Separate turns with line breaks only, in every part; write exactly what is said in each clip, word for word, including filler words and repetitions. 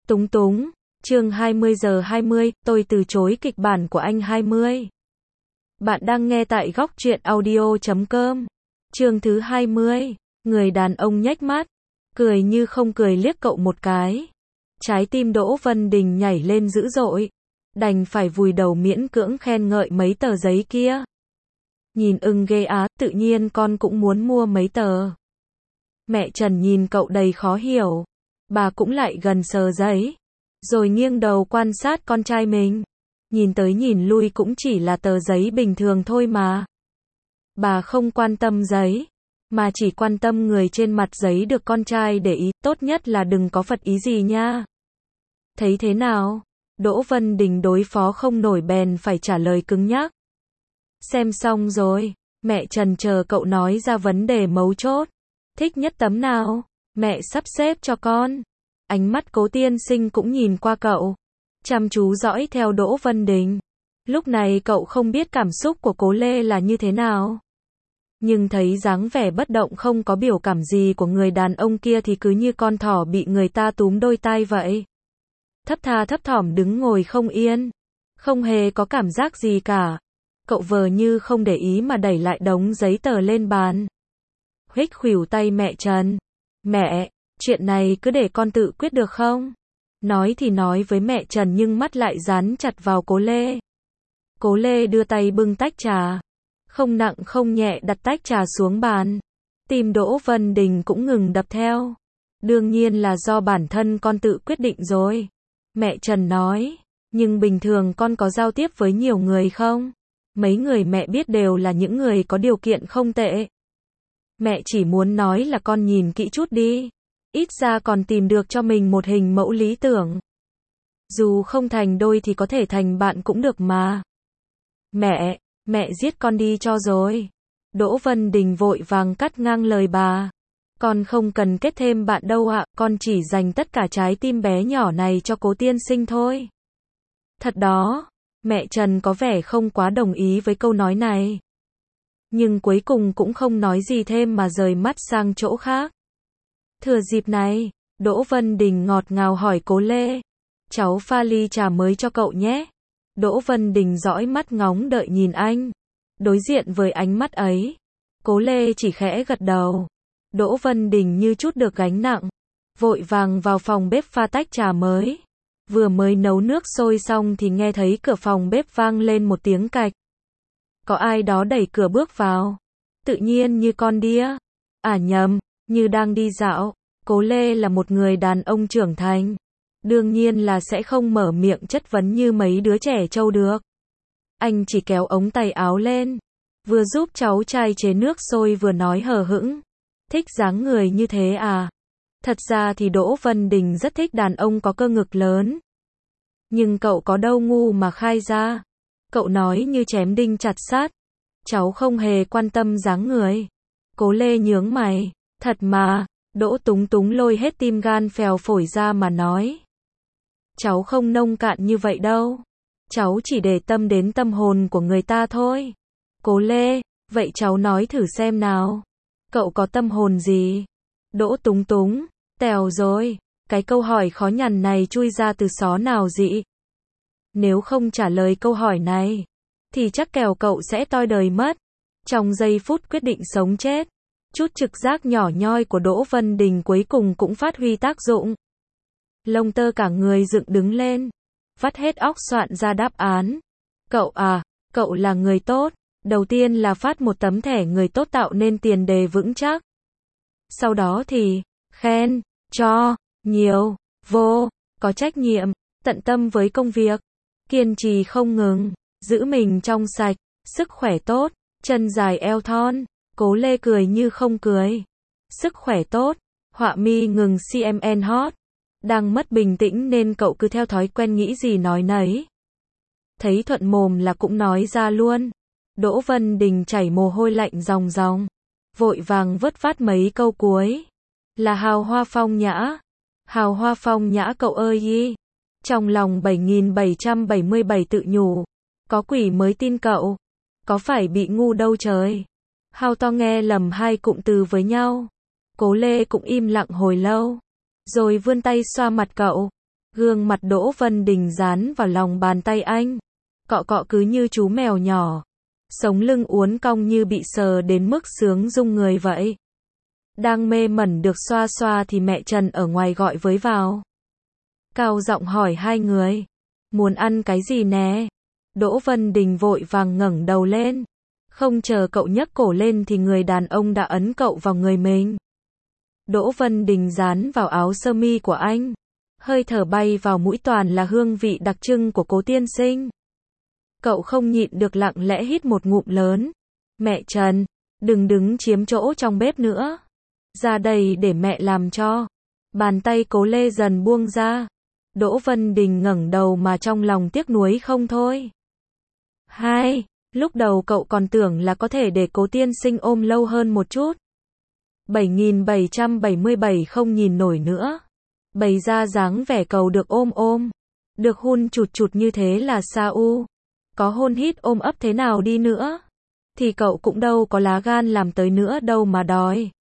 Túng túng, chương hai mươi giờ hai mươi, tôi từ chối kịch bản của anh hai mươi. Bạn đang nghe tại góc truyện audio chấm com. Chương thứ hai mươi, người đàn ông nhếch mắt, cười như không cười liếc cậu một cái. Trái tim Đỗ Vân Đình nhảy lên dữ dội, đành phải vùi đầu miễn cưỡng khen ngợi mấy tờ giấy kia. Nhìn ưng ghê á, tự nhiên con cũng muốn mua mấy tờ. Mẹ Trần nhìn cậu đầy khó hiểu, bà cũng lại gần sờ giấy, rồi nghiêng đầu quan sát con trai mình. Nhìn tới nhìn lui cũng chỉ là tờ giấy bình thường thôi mà. Bà không quan tâm giấy, mà chỉ quan tâm người trên mặt giấy được con trai để ý, tốt nhất là đừng có phật ý gì nha. Thấy thế nào? Đỗ Vân Đình đối phó không nổi bèn phải trả lời cứng nhắc. Xem xong rồi, mẹ Trần chờ cậu nói ra vấn đề mấu chốt. Thích nhất tấm nào? Mẹ sắp xếp cho con. Ánh mắt Cố tiên sinh cũng nhìn qua cậu, chăm chú dõi theo Đỗ Vân Đình. Lúc này cậu không biết cảm xúc của Cố Lê là như thế nào, nhưng thấy dáng vẻ bất động không có biểu cảm gì của người đàn ông kia thì cứ như con thỏ bị người ta túm đôi tai vậy. Thấp tha thấp thỏm đứng ngồi không yên, không hề có cảm giác gì cả. Cậu vờ như không để ý mà đẩy lại đống giấy tờ lên bàn. Huých khuỷu tay mẹ Trần. Mẹ, chuyện này cứ để con tự quyết được không? Nói thì nói với mẹ Trần nhưng mắt lại dán chặt vào Cố Lê. Cố Lê đưa tay bưng tách trà, không nặng không nhẹ đặt tách trà xuống bàn. Tim Đỗ Vân Đình cũng ngừng đập theo. Đương nhiên là do bản thân con tự quyết định rồi. Mẹ Trần nói, nhưng bình thường con có giao tiếp với nhiều người không? Mấy người mẹ biết đều là những người có điều kiện không tệ. Mẹ chỉ muốn nói là con nhìn kỹ chút đi. Ít ra còn tìm được cho mình một hình mẫu lý tưởng. Dù không thành đôi thì có thể thành bạn cũng được mà. Mẹ, mẹ giết con đi cho rồi. Đỗ Vân Đình vội vàng cắt ngang lời bà. Con không cần kết thêm bạn đâu ạ, con chỉ dành tất cả trái tim bé nhỏ này cho Cố tiên sinh thôi. Thật đó, mẹ Trần có vẻ không quá đồng ý với câu nói này. Nhưng cuối cùng cũng không nói gì thêm mà rời mắt sang chỗ khác. Thừa dịp này, Đỗ Vân Đình ngọt ngào hỏi Cố Lê. Cháu pha ly trà mới cho cậu nhé. Đỗ Vân Đình dõi mắt ngóng đợi nhìn anh. Đối diện với ánh mắt ấy, Cố Lê chỉ khẽ gật đầu. Đỗ Vân Đình như chút được gánh nặng, vội vàng vào phòng bếp pha tách trà mới. Vừa mới nấu nước sôi xong thì nghe thấy cửa phòng bếp vang lên một tiếng cạch. Có ai đó đẩy cửa bước vào. Tự nhiên như con đĩa. À nhầm, như đang đi dạo. Cố Lê là một người đàn ông trưởng thành, đương nhiên là sẽ không mở miệng chất vấn như mấy đứa trẻ trâu được. Anh chỉ kéo ống tay áo lên, vừa giúp cháu trai chế nước sôi vừa nói hờ hững. Thích dáng người như thế à? Thật ra thì Đỗ Vân Đình rất thích đàn ông có cơ ngực lớn. Nhưng cậu có đâu ngu mà khai ra. Cậu nói như chém đinh chặt sắt. Cháu không hề quan tâm dáng người. Cố Lê nhướng mày. Thật mà. Đỗ Túng Túng lôi hết tim gan phèo phổi ra mà nói. Cháu không nông cạn như vậy đâu. Cháu chỉ để tâm đến tâm hồn của người ta thôi. Cố Lê, vậy cháu nói thử xem nào. Cậu có tâm hồn gì? Đỗ Túng Túng, tèo rồi. Cái câu hỏi khó nhằn này chui ra từ xó nào dị? Nếu không trả lời câu hỏi này, thì chắc kèo cậu sẽ toi đời mất. Trong giây phút quyết định sống chết, chút trực giác nhỏ nhoi của Đỗ Vân Đình cuối cùng cũng phát huy tác dụng. Lông tơ cả người dựng đứng lên, vắt hết óc soạn ra đáp án. Cậu à, cậu là người tốt. Đầu tiên là phát một tấm thẻ người tốt tạo nên tiền đề vững chắc. Sau đó thì, khen, cho, nhiều, vô, có trách nhiệm, tận tâm với công việc, kiên trì không ngừng, giữ mình trong sạch, sức khỏe tốt, chân dài eo thon. Cố Lê cười như không cười. Sức khỏe tốt, họa mi ngừng xê em en hot. Đang mất bình tĩnh nên cậu cứ theo thói quen nghĩ gì nói nấy. Thấy thuận mồm là cũng nói ra luôn. Đỗ Vân Đình chảy mồ hôi lạnh ròng ròng, vội vàng vớt vát mấy câu cuối. Là hào hoa phong nhã. Hào hoa phong nhã cậu ơi y. Trong lòng bảy nghìn bảy trăm bảy mươi bảy tự nhủ. Có quỷ mới tin cậu. Có phải bị ngu đâu trời. Hào to nghe lầm hai cụm từ với nhau. Cố Lê cũng im lặng hồi lâu, rồi vươn tay xoa mặt cậu. Gương mặt Đỗ Vân Đình dán vào lòng bàn tay anh. Cọ cọ cứ như chú mèo nhỏ. Sống lưng uốn cong như bị sờ đến mức sướng rung người vậy. Đang mê mẩn được xoa xoa thì mẹ Trần ở ngoài gọi với vào. Cao giọng hỏi hai người. Muốn ăn cái gì nè? Đỗ Vân Đình vội vàng ngẩng đầu lên. Không chờ cậu nhấc cổ lên thì người đàn ông đã ấn cậu vào người mình. Đỗ Vân Đình dán vào áo sơ mi của anh. Hơi thở bay vào mũi toàn là hương vị đặc trưng của Cố tiên sinh. Cậu không nhịn được lặng lẽ hít một ngụm lớn. Mẹ Trần, đừng đứng chiếm chỗ trong bếp nữa. Ra đây để mẹ làm cho. Bàn tay Cố Lê dần buông ra. Đỗ Vân Đình ngẩng đầu mà trong lòng tiếc nuối không thôi. Hai, lúc đầu cậu còn tưởng là có thể để Cố tiên sinh ôm lâu hơn một chút. bảy nghìn bảy trăm bảy mươi bảy không nhìn nổi nữa. Bày ra dáng vẻ cầu được ôm ôm. Được hôn chụt chụt như thế là sao u. Có hôn hít ôm ấp thế nào đi nữa. Thì cậu cũng đâu có lá gan làm tới nữa đâu mà đòi.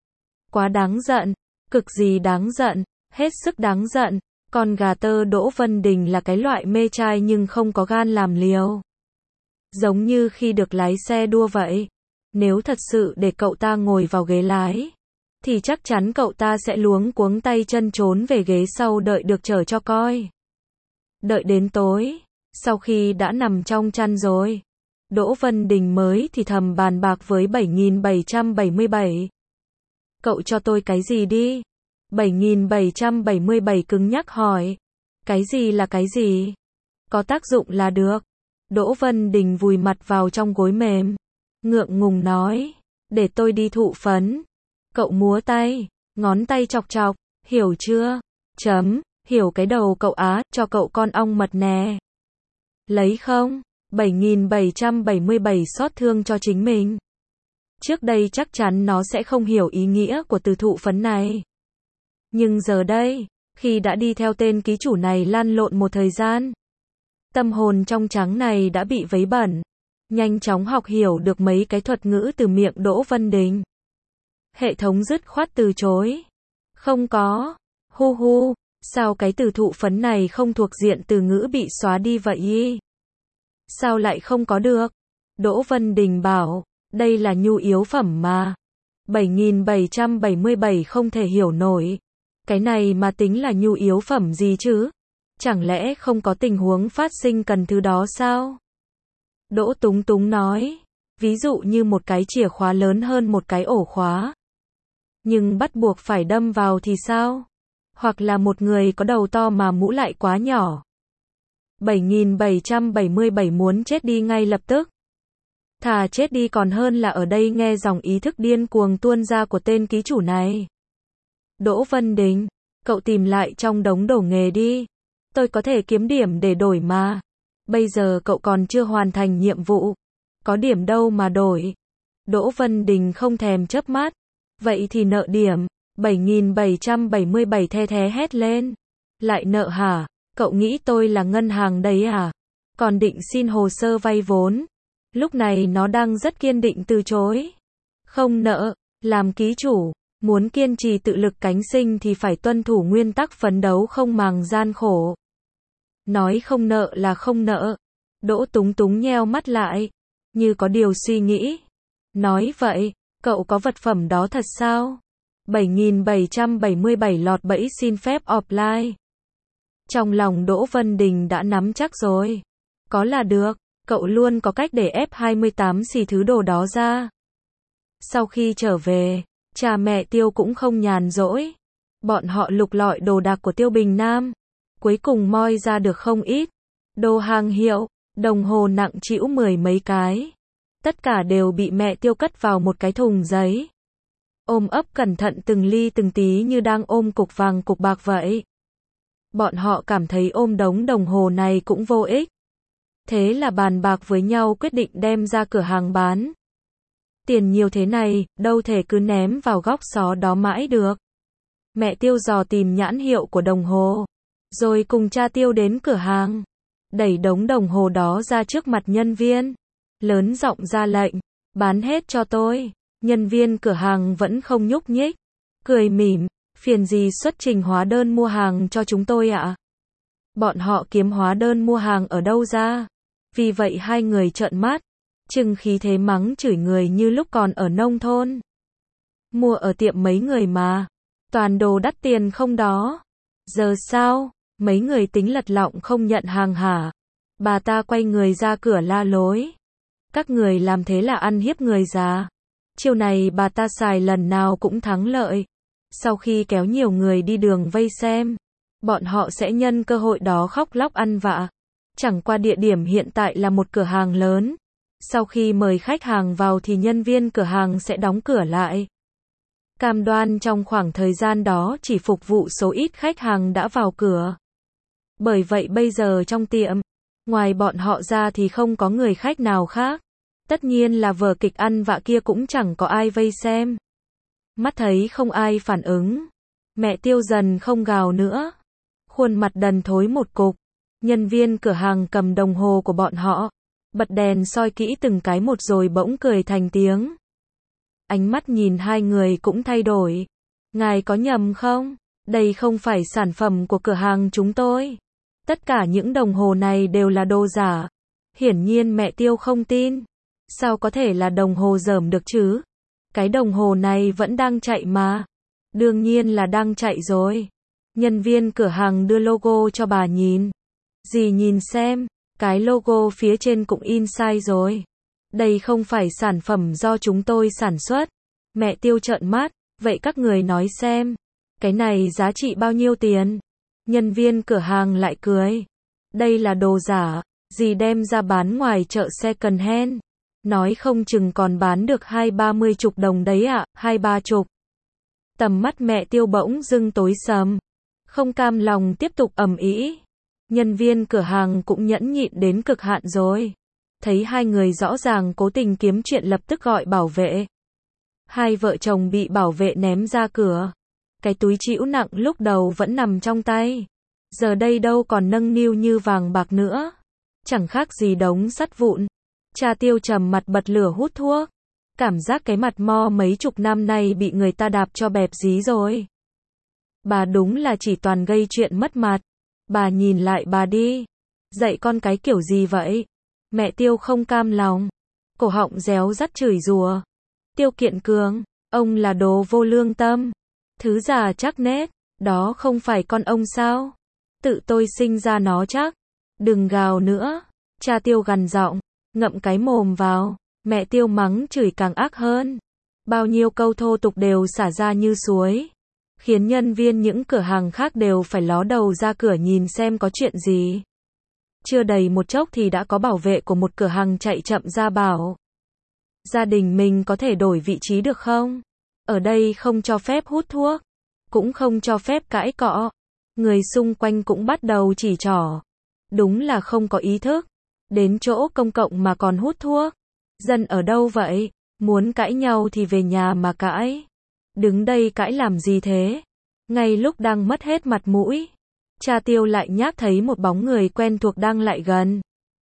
Quá đáng giận. Cực gì đáng giận. Hết sức đáng giận. Con gà tơ Đỗ Vân Đình là cái loại mê trai nhưng không có gan làm liều. Giống như khi được lái xe đua vậy. Nếu thật sự để cậu ta ngồi vào ghế lái, thì chắc chắn cậu ta sẽ luống cuống tay chân trốn về ghế sau đợi được chở cho coi. Đợi đến tối, sau khi đã nằm trong chăn rồi, Đỗ Vân Đình mới thì thầm bàn bạc với bảy nghìn bảy trăm bảy mươi bảy. Cậu cho tôi cái gì đi? bảy nghìn bảy trăm bảy mươi bảy cứng nhắc hỏi. Cái gì là cái gì? Có tác dụng là được. Đỗ Vân Đình vùi mặt vào trong gối mềm. Ngượng ngùng nói. Để tôi đi thụ phấn. Cậu múa tay. Ngón tay chọc chọc. Hiểu chưa? Chấm. Hiểu cái đầu cậu á. Cho cậu con ong mật nè. Lấy không? bảy nghìn bảy trăm bảy mươi bảy xót thương cho chính mình. Trước đây chắc chắn nó sẽ không hiểu ý nghĩa của từ thụ phấn này. Nhưng giờ đây, khi đã đi theo tên ký chủ này lăn lộn một thời gian, tâm hồn trong trắng này đã bị vấy bẩn. Nhanh chóng học hiểu được mấy cái thuật ngữ từ miệng Đỗ Vân Đình. Hệ thống dứt khoát từ chối. Không có. Hu hu, sao cái từ thụ phấn này không thuộc diện từ ngữ bị xóa đi vậy y? Sao lại không có được? Đỗ Vân Đình bảo, đây là nhu yếu phẩm mà. bảy nghìn bảy trăm bảy mươi bảy không thể hiểu nổi. Cái này mà tính là nhu yếu phẩm gì chứ? Chẳng lẽ không có tình huống phát sinh cần thứ đó sao? Đỗ Túng Túng nói, ví dụ như một cái chìa khóa lớn hơn một cái ổ khóa. Nhưng bắt buộc phải đâm vào thì sao? Hoặc là một người có đầu to mà mũ lại quá nhỏ. bảy nghìn bảy trăm bảy mươi bảy muốn chết đi ngay lập tức. Thà chết đi còn hơn là ở đây nghe dòng ý thức điên cuồng tuôn ra của tên ký chủ này. Đỗ Vân Đình, cậu tìm lại trong đống đồ nghề đi. Tôi có thể kiếm điểm để đổi mà. Bây giờ cậu còn chưa hoàn thành nhiệm vụ. Có điểm đâu mà đổi. Đỗ Vân Đình không thèm chớp mắt. Vậy thì nợ điểm. bảy nghìn bảy trăm bảy mươi bảy the thé hét lên. Lại nợ hả? Cậu nghĩ tôi là ngân hàng đấy à? Còn định xin hồ sơ vay vốn. Lúc này nó đang rất kiên định từ chối. Không nợ, làm ký chủ, muốn kiên trì tự lực cánh sinh thì phải tuân thủ nguyên tắc phấn đấu không màng gian khổ. Nói không nợ là không nợ. Đỗ Túng Túng nheo mắt lại, như có điều suy nghĩ. Nói vậy, cậu có vật phẩm đó thật sao? bảy nghìn bảy trăm bảy mươi bảy lọt bẫy xin phép offline. Trong lòng Đỗ Vân Đình đã nắm chắc rồi. Có là được, cậu luôn có cách để ép hai mươi tám xì thứ đồ đó ra. Sau khi trở về, cha mẹ Tiêu cũng không nhàn rỗi. Bọn họ lục lọi đồ đạc của Tiêu Bình Nam. Cuối cùng moi ra được không ít. Đồ hàng hiệu, đồng hồ nặng trĩu mười mấy cái. Tất cả đều bị mẹ Tiêu cất vào một cái thùng giấy. Ôm ấp cẩn thận từng ly từng tí như đang ôm cục vàng cục bạc vậy. Bọn họ cảm thấy ôm đống đồng hồ này cũng vô ích. Thế là bàn bạc với nhau quyết định đem ra cửa hàng bán. Tiền nhiều thế này, đâu thể cứ ném vào góc xó đó mãi được. Mẹ Tiêu dò tìm nhãn hiệu của đồng hồ. Rồi cùng cha Tiêu đến cửa hàng. Đẩy đống đồng hồ đó ra trước mặt nhân viên. Lớn giọng ra lệnh. Bán hết cho tôi. Nhân viên cửa hàng vẫn không nhúc nhích. Cười mỉm. Phiền gì xuất trình hóa đơn mua hàng cho chúng tôi ạ? Bọn họ kiếm hóa đơn mua hàng ở đâu ra? Vì vậy hai người trợn mắt, trừng khí thế mắng chửi người như lúc còn ở nông thôn. Mua ở tiệm mấy người mà, toàn đồ đắt tiền không đó. Giờ sao? Mấy người tính lật lọng không nhận hàng hả? Bà ta quay người ra cửa la lối. Các người làm thế là ăn hiếp người già. Chiêu này bà ta xài lần nào cũng thắng lợi. Sau khi kéo nhiều người đi đường vây xem, bọn họ sẽ nhân cơ hội đó khóc lóc ăn vạ. Chẳng qua địa điểm hiện tại là một cửa hàng lớn. Sau khi mời khách hàng vào thì nhân viên cửa hàng sẽ đóng cửa lại. Cam đoan trong khoảng thời gian đó chỉ phục vụ số ít khách hàng đã vào cửa. Bởi vậy bây giờ trong tiệm, ngoài bọn họ ra thì không có người khách nào khác. Tất nhiên là vở kịch ăn vạ kia cũng chẳng có ai vây xem. Mắt thấy không ai phản ứng, mẹ Tiêu dần không gào nữa. Khuôn mặt đần thối một cục. Nhân viên cửa hàng cầm đồng hồ của bọn họ, bật đèn soi kỹ từng cái một rồi bỗng cười thành tiếng. Ánh mắt nhìn hai người cũng thay đổi. Ngài có nhầm không? Đây không phải sản phẩm của cửa hàng chúng tôi. Tất cả những đồng hồ này đều là đồ giả. Hiển nhiên mẹ Tiêu không tin. Sao có thể là đồng hồ dởm được chứ? Cái đồng hồ này vẫn đang chạy mà. Đương nhiên là đang chạy rồi. Nhân viên cửa hàng đưa logo cho bà nhìn. Dì nhìn xem, cái logo phía trên cũng in sai rồi. Đây không phải sản phẩm do chúng tôi sản xuất. Mẹ Tiêu trợn mắt, vậy các người nói xem, cái này giá trị bao nhiêu tiền? Nhân viên cửa hàng lại cười. Đây là đồ giả, dì đem ra bán ngoài chợ second hand. Nói không chừng còn bán được hai ba mươi chục đồng đấy ạ, à, hai ba chục. Tầm mắt mẹ Tiêu bỗng dưng tối sầm. Không cam lòng tiếp tục ầm ĩ. Nhân viên cửa hàng cũng nhẫn nhịn đến cực hạn rồi. Thấy hai người rõ ràng cố tình kiếm chuyện lập tức gọi bảo vệ. Hai vợ chồng bị bảo vệ ném ra cửa. Cái túi trĩu nặng lúc đầu vẫn nằm trong tay. Giờ đây đâu còn nâng niu như vàng bạc nữa. Chẳng khác gì đống sắt vụn. Cha Tiêu trầm mặt bật lửa hút thuốc. Cảm giác cái mặt mo mấy chục năm nay bị người ta đạp cho bẹp dí rồi. Bà đúng là chỉ toàn gây chuyện mất mặt. Bà nhìn lại bà đi. Dạy con cái kiểu gì vậy? Mẹ Tiêu không cam lòng. Cổ họng réo rắt chửi rủa. Tiêu Kiện Cường, ông là đồ vô lương tâm. Thứ già chắc nết, đó không phải con ông sao? Tự tôi sinh ra nó chắc. Đừng gào nữa. Cha Tiêu gằn giọng, ngậm cái mồm vào. Mẹ Tiêu mắng chửi càng ác hơn. Bao nhiêu câu thô tục đều xả ra như suối. Khiến nhân viên những cửa hàng khác đều phải ló đầu ra cửa nhìn xem có chuyện gì. Chưa đầy một chốc thì đã có bảo vệ của một cửa hàng chạy chậm ra bảo. Gia đình mình có thể đổi vị trí được không? Ở đây không cho phép hút thuốc. Cũng không cho phép cãi cọ. Người xung quanh cũng bắt đầu chỉ trỏ. Đúng là không có ý thức. Đến chỗ công cộng mà còn hút thuốc. Dân ở đâu vậy? Muốn cãi nhau thì về nhà mà cãi. Đứng đây cãi làm gì thế? Ngay lúc đang mất hết mặt mũi, cha Tiêu lại nhác thấy một bóng người quen thuộc đang lại gần.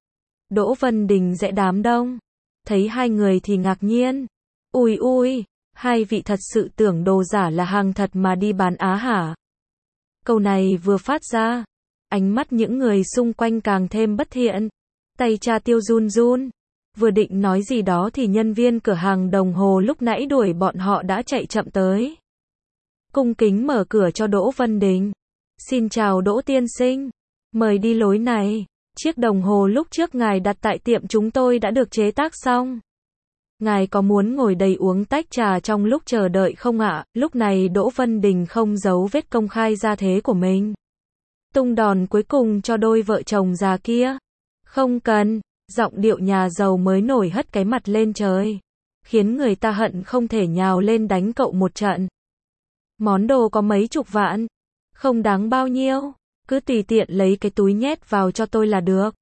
Đỗ Vân Đình dễ đám đông. Thấy hai người thì ngạc nhiên. Ui ui, hai vị thật sự tưởng đồ giả là hàng thật mà đi bán á hả? Câu này vừa phát ra, ánh mắt những người xung quanh càng thêm bất thiện. Tay cha Tiêu run run. Vừa định nói gì đó thì nhân viên cửa hàng đồng hồ lúc nãy đuổi bọn họ đã chạy chậm tới. Cung kính mở cửa cho Đỗ Vân Đình. Xin chào Đỗ tiên sinh. Mời đi lối này. Chiếc đồng hồ lúc trước ngài đặt tại tiệm chúng tôi đã được chế tác xong. Ngài có muốn ngồi đây uống tách trà trong lúc chờ đợi không ạ? Lúc này Đỗ Vân Đình không giấu vết công khai gia thế của mình. Tung đòn cuối cùng cho đôi vợ chồng già kia. Không cần. Giọng điệu nhà giàu mới nổi hất cái mặt lên trời. Khiến người ta hận không thể nhào lên đánh cậu một trận. Món đồ có mấy chục vạn. Không đáng bao nhiêu. Cứ tùy tiện lấy cái túi nhét vào cho tôi là được.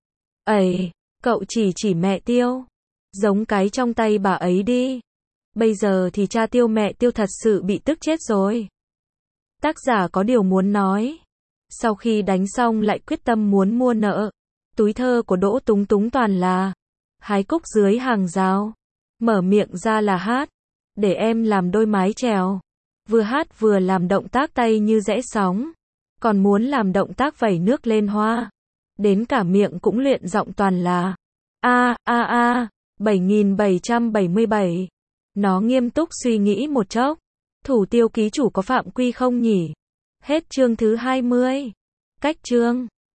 Ây, cậu chỉ chỉ mẹ Tiêu. Giống cái trong tay bà ấy đi. Bây giờ thì cha Tiêu mẹ Tiêu thật sự bị tức chết rồi. Tác giả có điều muốn nói. Sau khi đánh xong lại quyết tâm muốn mua nợ. Túi thơ của Đỗ Túng Túng toàn là hái cúc dưới hàng rào. Mở miệng ra là hát. Để em làm đôi mái chèo. Vừa hát vừa làm động tác tay như rẽ sóng. còn muốn làm động tác vẩy nước lên hoa. Đến cả miệng cũng luyện giọng toàn là a a a, bảy nghìn bảy trăm bảy mươi bảy. Nó nghiêm túc suy nghĩ một chốc. Thủ tiêu ký chủ có phạm quy không nhỉ? Hết chương thứ hai mươi. Cách chương